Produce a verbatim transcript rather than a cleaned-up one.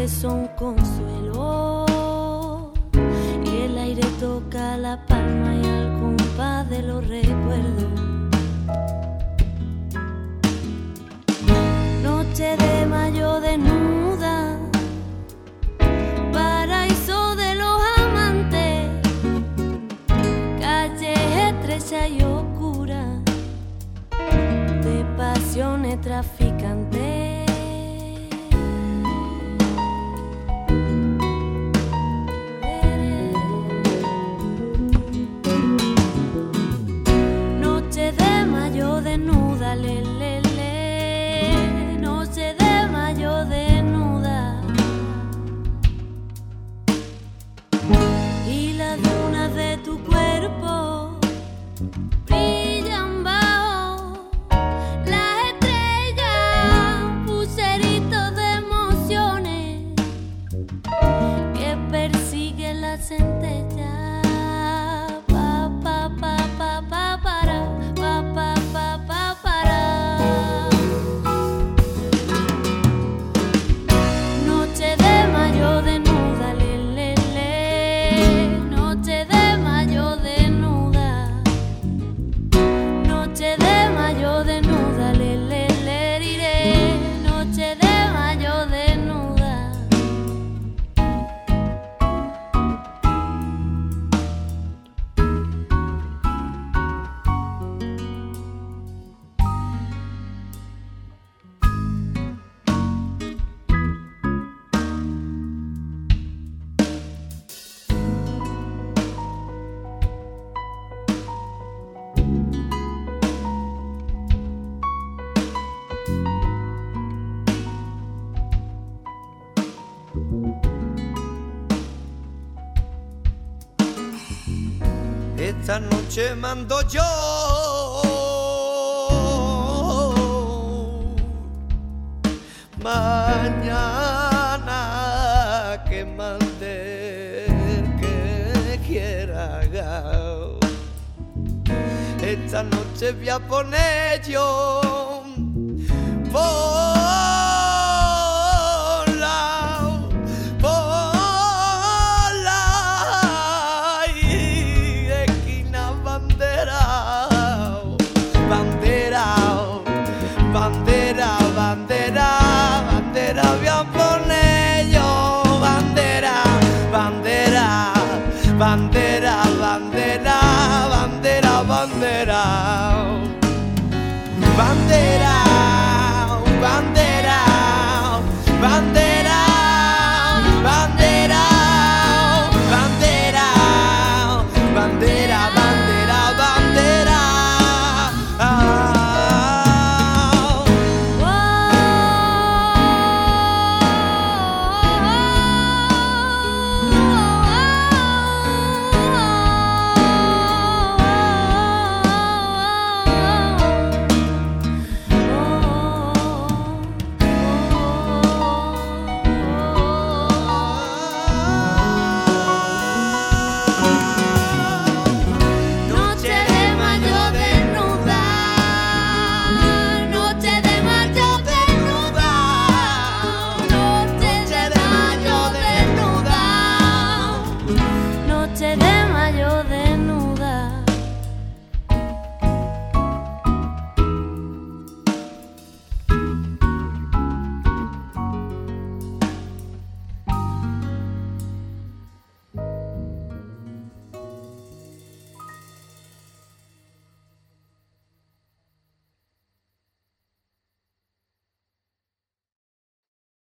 son consuelo y el aire toca la palma y al compás de los recuerdos. Noche de mayo desnuda, paraíso de los amantes, calles estrechas y oscuras de pasiones traficantes. Noche de mayo desnuda, le, le, le. Noche de mayo desnuda, y las dunas de tu cuerpo brillan bajo las estrellas, pulseritos de emociones que persiguen la centella. Pa, pa, pa, pa, pa, para, pa, pa, pa, pa, para. Noche de mayo desnuda, le, le, le. Noche de mayo desnuda, noche de mayo desnuda, le, le, le, diré. Noche de mayo desnuda. Esta noche mando yo, mañana que mande el que quiera. Esta noche voy a poner yo por